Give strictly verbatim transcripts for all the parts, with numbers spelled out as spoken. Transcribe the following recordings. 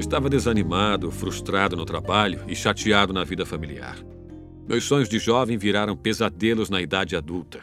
Estava desanimado, frustrado no trabalho e chateado na vida familiar. Meus sonhos de jovem viraram pesadelos na idade adulta.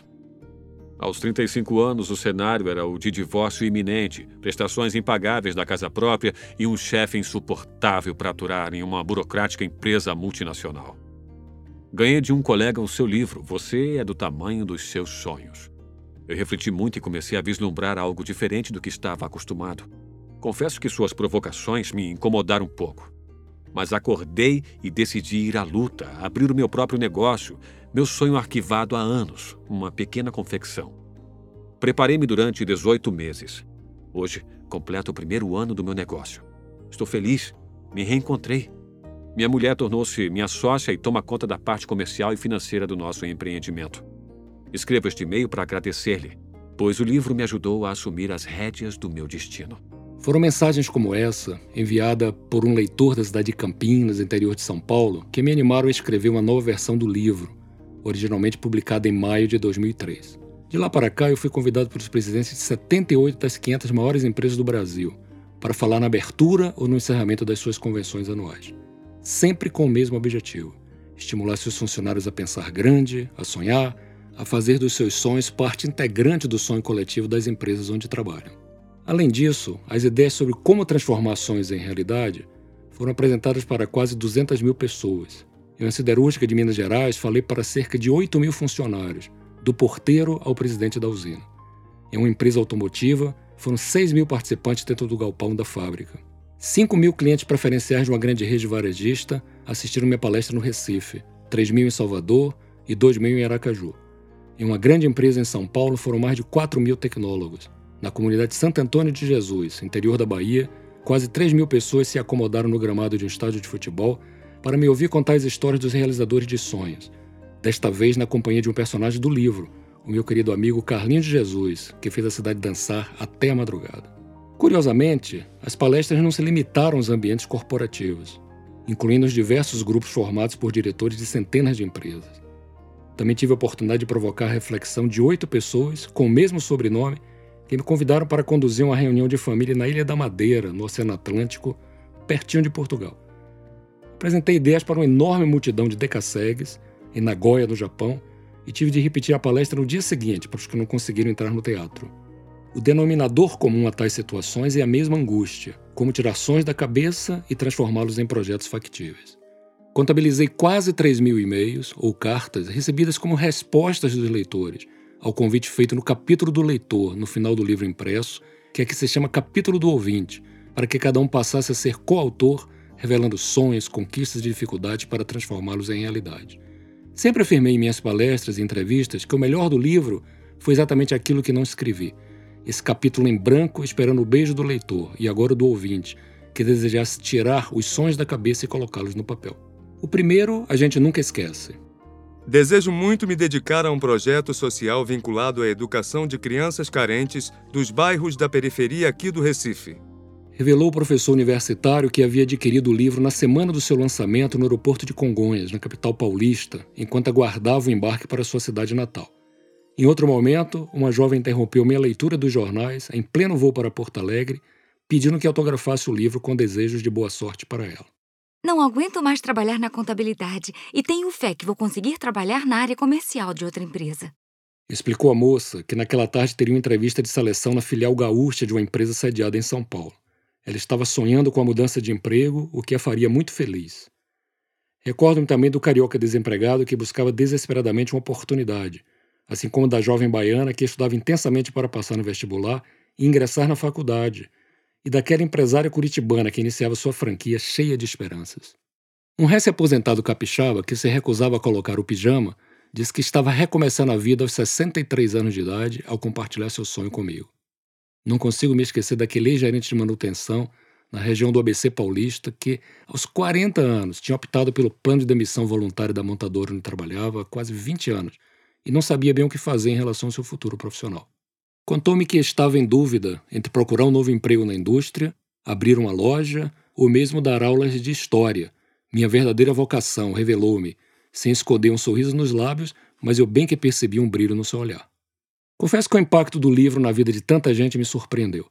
Aos trinta e cinco anos, o cenário era o de divórcio iminente, prestações impagáveis da casa própria e um chefe insuportável para aturar em uma burocrática empresa multinacional. Ganhei de um colega o seu livro, Você é do Tamanho dos Seus Sonhos. Eu refleti muito e comecei a vislumbrar algo diferente do que estava acostumado. Confesso que suas provocações me incomodaram um pouco. Mas acordei e decidi ir à luta, abrir o meu próprio negócio, meu sonho arquivado há anos, uma pequena confecção. Preparei-me durante dezoito meses. Hoje, completo o primeiro ano do meu negócio. Estou feliz, me reencontrei. Minha mulher tornou-se minha sócia e toma conta da parte comercial e financeira do nosso empreendimento. Escrevo este e-mail para agradecer-lhe, pois o livro me ajudou a assumir as rédeas do meu destino. Foram mensagens como essa, enviada por um leitor da cidade de Campinas, interior de São Paulo, que me animaram a escrever uma nova versão do livro, originalmente publicada em maio de dois mil e três. De lá para cá, eu fui convidado pelos presidentes de setenta e oito das quinhentas maiores empresas do Brasil para falar na abertura ou no encerramento das suas convenções anuais. Sempre com o mesmo objetivo: estimular seus funcionários a pensar grande, a sonhar, a fazer dos seus sonhos parte integrante do sonho coletivo das empresas onde trabalham. Além disso, as ideias sobre como transformar sonhos em realidade foram apresentadas para quase duzentas mil pessoas. Em uma siderúrgica de Minas Gerais, falei para cerca de oito mil funcionários, do porteiro ao presidente da usina. Em uma empresa automotiva, foram seis mil participantes dentro do galpão da fábrica. cinco mil clientes preferenciais de uma grande rede varejista assistiram minha palestra no Recife, três mil em Salvador e dois mil em Aracaju. Em uma grande empresa em São Paulo, foram mais de quatro mil tecnólogos. Na comunidade Santo Antônio de Jesus, interior da Bahia, quase três mil pessoas se acomodaram no gramado de um estádio de futebol para me ouvir contar as histórias dos realizadores de sonhos. Desta vez na companhia de um personagem do livro, o meu querido amigo Carlinhos de Jesus, que fez a cidade dançar até a madrugada. Curiosamente, as palestras não se limitaram aos ambientes corporativos, incluindo os diversos grupos formados por diretores de centenas de empresas. Também tive a oportunidade de provocar a reflexão de oito pessoas com o mesmo sobrenome que me convidaram para conduzir uma reunião de família na Ilha da Madeira, no Oceano Atlântico, pertinho de Portugal. Apresentei ideias para uma enorme multidão de decassegues, em Nagoya, no Japão, e tive de repetir a palestra no dia seguinte para os que não conseguiram entrar no teatro. O denominador comum a tais situações é a mesma angústia, como tirar sonhos da cabeça e transformá-los em projetos factíveis. Contabilizei quase três mil e-mails ou cartas recebidas como respostas dos leitores ao convite feito no capítulo do leitor, no final do livro impresso, que aqui se chama Capítulo do Ouvinte, para que cada um passasse a ser coautor, revelando sonhos, conquistas e dificuldades para transformá-los em realidade. Sempre afirmei em minhas palestras e entrevistas que o melhor do livro foi exatamente aquilo que não escrevi. Esse capítulo em branco esperando o beijo do leitor e agora do ouvinte, que desejasse tirar os sonhos da cabeça e colocá-los no papel. O primeiro a gente nunca esquece. Desejo muito me dedicar a um projeto social vinculado à educação de crianças carentes dos bairros da periferia aqui do Recife. Revelou o professor universitário que havia adquirido o livro na semana do seu lançamento no aeroporto de Congonhas, na capital paulista, enquanto aguardava o embarque para sua cidade natal. Em outro momento, uma jovem interrompeu minha leitura dos jornais, em pleno voo para Porto Alegre, pedindo que autografasse o livro com desejos de boa sorte para ela. Não aguento mais trabalhar na contabilidade e tenho fé que vou conseguir trabalhar na área comercial de outra empresa. Explicou a moça que naquela tarde teria uma entrevista de seleção na filial gaúcha de uma empresa sediada em São Paulo. Ela estava sonhando com a mudança de emprego, o que a faria muito feliz. Recordo-me também do carioca desempregado que buscava desesperadamente uma oportunidade, assim como da jovem baiana que estudava intensamente para passar no vestibular e ingressar na faculdade, e daquela empresária curitibana que iniciava sua franquia cheia de esperanças. Um recém-aposentado capixaba que se recusava a colocar o pijama disse que estava recomeçando a vida aos sessenta e três anos de idade ao compartilhar seu sonho comigo. Não consigo me esquecer daquele ex-gerente de manutenção na região do A B C paulista que, aos quarenta anos, tinha optado pelo plano de demissão voluntária da montadora onde trabalhava há quase vinte anos e não sabia bem o que fazer em relação ao seu futuro profissional. Contou-me que estava em dúvida entre procurar um novo emprego na indústria, abrir uma loja ou mesmo dar aulas de história. Minha verdadeira vocação, revelou-me, sem esconder um sorriso nos lábios, mas eu bem que percebi um brilho no seu olhar. Confesso que o impacto do livro na vida de tanta gente me surpreendeu.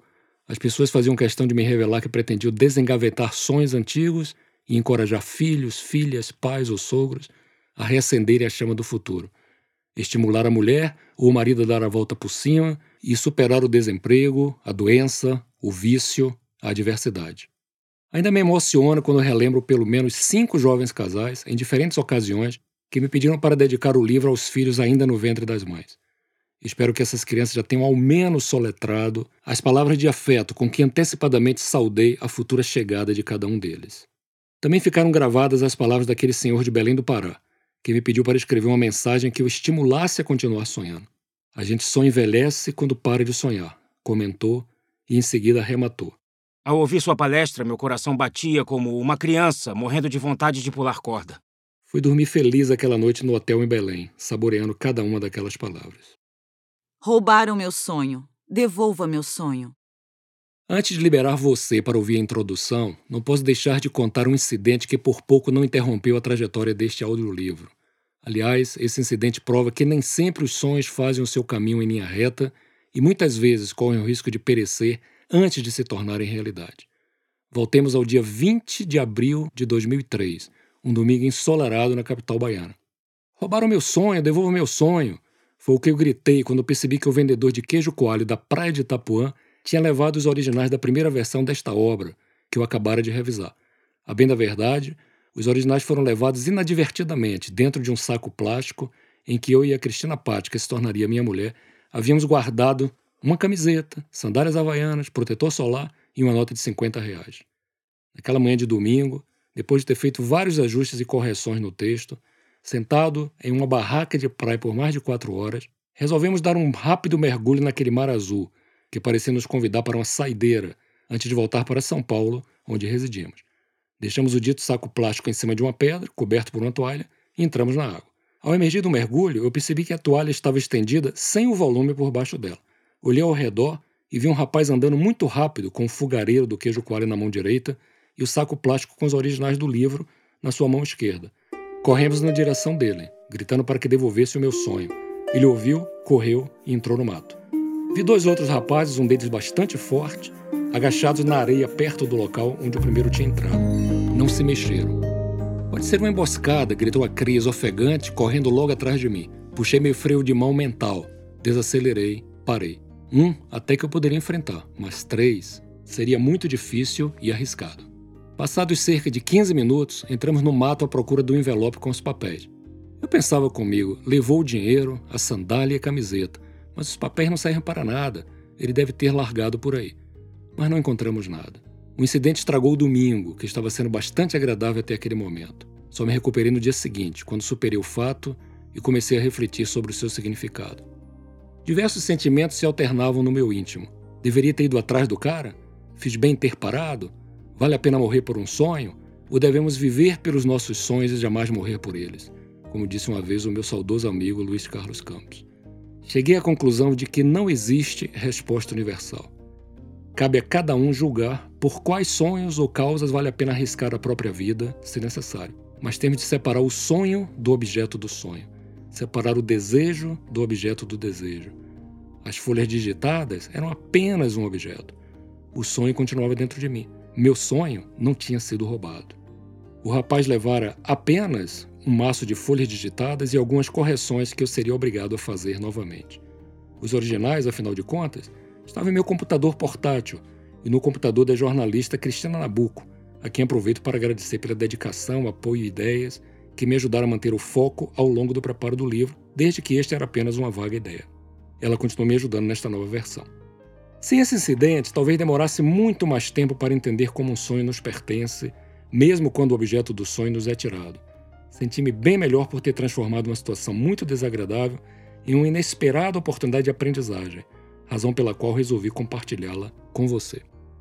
As pessoas faziam questão de me revelar que pretendiam desengavetar sonhos antigos e encorajar filhos, filhas, pais ou sogros a reacenderem a chama do futuro. Estimular a mulher ou o marido a dar a volta por cima e superar o desemprego, a doença, o vício, a adversidade. Ainda me emociona quando relembro pelo menos cinco jovens casais, em diferentes ocasiões, que me pediram para dedicar o livro aos filhos ainda no ventre das mães. Espero que essas crianças já tenham ao menos soletrado as palavras de afeto com que antecipadamente saudei a futura chegada de cada um deles. Também ficaram gravadas as palavras daquele senhor de Belém do Pará, que me pediu para escrever uma mensagem que o estimulasse a continuar sonhando. A gente só envelhece quando para de sonhar, comentou e em seguida arrematou. Ao ouvir sua palestra, meu coração batia como uma criança morrendo de vontade de pular corda. Fui dormir feliz aquela noite no hotel em Belém, saboreando cada uma daquelas palavras. Roubaram meu sonho. Devolva meu sonho. Antes de liberar você para ouvir a introdução, não posso deixar de contar um incidente que por pouco não interrompeu a trajetória deste audiolivro. Aliás, esse incidente prova que nem sempre os sonhos fazem o seu caminho em linha reta e muitas vezes correm o risco de perecer antes de se tornarem realidade. Voltemos ao dia vinte de abril de dois mil e três, um domingo ensolarado na capital baiana. Roubaram meu sonho, devolva meu sonho. Foi o que eu gritei quando percebi que o vendedor de queijo coalho da praia de Itapuã tinha levado os originais da primeira versão desta obra, que eu acabara de revisar. A bem da verdade, os originais foram levados inadvertidamente dentro de um saco plástico em que eu e a Cristina Patti, que se tornaria minha mulher, havíamos guardado uma camiseta, sandálias havaianas, protetor solar e uma nota de cinquenta reais. Naquela manhã de domingo, depois de ter feito vários ajustes e correções no texto, sentado em uma barraca de praia por mais de quatro horas, resolvemos dar um rápido mergulho naquele mar azul, que parecia nos convidar para uma saideira, antes de voltar para São Paulo, onde residimos. Deixamos o dito saco plástico em cima de uma pedra, coberto por uma toalha, e entramos na água. Ao emergir do mergulho, eu percebi que a toalha estava estendida sem o volume por baixo dela. Olhei ao redor e vi um rapaz andando muito rápido com o fogareiro do queijo coalho na mão direita e o saco plástico com os originais do livro na sua mão esquerda. Corremos na direção dele, gritando para que devolvesse o meu sonho. Ele ouviu, correu e entrou no mato. Vi dois outros rapazes, um deles bastante forte, agachados na areia perto do local onde o primeiro tinha entrado. Não se mexeram. Pode ser uma emboscada, gritou a Cris, ofegante, correndo logo atrás de mim. Puxei meu freio de mão mental. Desacelerei, parei. Um, até que eu poderia enfrentar, mas três, seria muito difícil e arriscado. Passados cerca de quinze minutos, entramos no mato à procura do envelope com os papéis. Eu pensava comigo, levou o dinheiro, a sandália e a camiseta, mas os papéis não servem para nada, ele deve ter largado por aí. Mas não encontramos nada. O incidente estragou o domingo, que estava sendo bastante agradável até aquele momento. Só me recuperei no dia seguinte, quando superei o fato e comecei a refletir sobre o seu significado. Diversos sentimentos se alternavam no meu íntimo. Deveria ter ido atrás do cara? Fiz bem em ter parado? Vale a pena morrer por um sonho? Ou devemos viver pelos nossos sonhos e jamais morrer por eles? Como disse uma vez o meu saudoso amigo Luiz Carlos Campos. Cheguei à conclusão de que não existe resposta universal. Cabe a cada um julgar por quais sonhos ou causas vale a pena arriscar a própria vida, se necessário. Mas temos de separar o sonho do objeto do sonho. Separar o desejo do objeto do desejo. As folhas digitadas eram apenas um objeto. O sonho continuava dentro de mim. Meu sonho não tinha sido roubado. O rapaz levara apenas um maço de folhas digitadas e algumas correções que eu seria obrigado a fazer novamente. Os originais, afinal de contas, estavam em meu computador portátil e no computador da jornalista Cristina Nabuco, a quem aproveito para agradecer pela dedicação, apoio e ideias que me ajudaram a manter o foco ao longo do preparo do livro, desde que este era apenas uma vaga ideia. Ela continuou me ajudando nesta nova versão. Sem esse incidente, talvez demorasse muito mais tempo para entender como um sonho nos pertence, mesmo quando o objeto do sonho nos é tirado. Senti-me bem melhor por ter transformado uma situação muito desagradável em uma inesperada oportunidade de aprendizagem, razão pela qual resolvi compartilhá-la com você.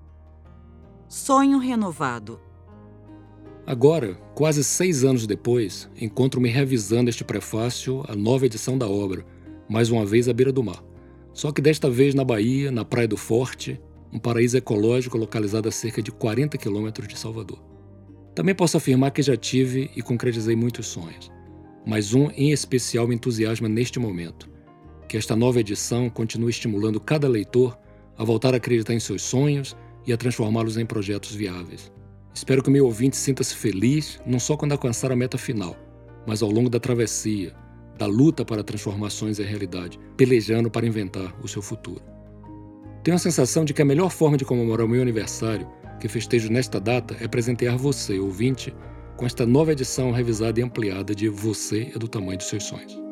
Sonho renovado. Agora, quase seis anos depois, encontro-me revisando este prefácio à nova edição da obra, mais uma vez à beira do mar. Só que desta vez na Bahia, na Praia do Forte, um paraíso ecológico localizado a cerca de quarenta quilômetros de Salvador. Também posso afirmar que já tive e concretizei muitos sonhos, mas um em especial me entusiasma neste momento, que esta nova edição continue estimulando cada leitor a voltar a acreditar em seus sonhos e a transformá-los em projetos viáveis. Espero que o meu ouvinte sinta-se feliz não só quando alcançar a meta final, mas ao longo da travessia, da luta para transformações em realidade, pelejando para inventar o seu futuro. Tenho a sensação de que a melhor forma de comemorar o meu aniversário, que festejo nesta data, é presentear você, ouvinte, com esta nova edição revisada e ampliada de Você é do Tamanho dos Seus Sonhos.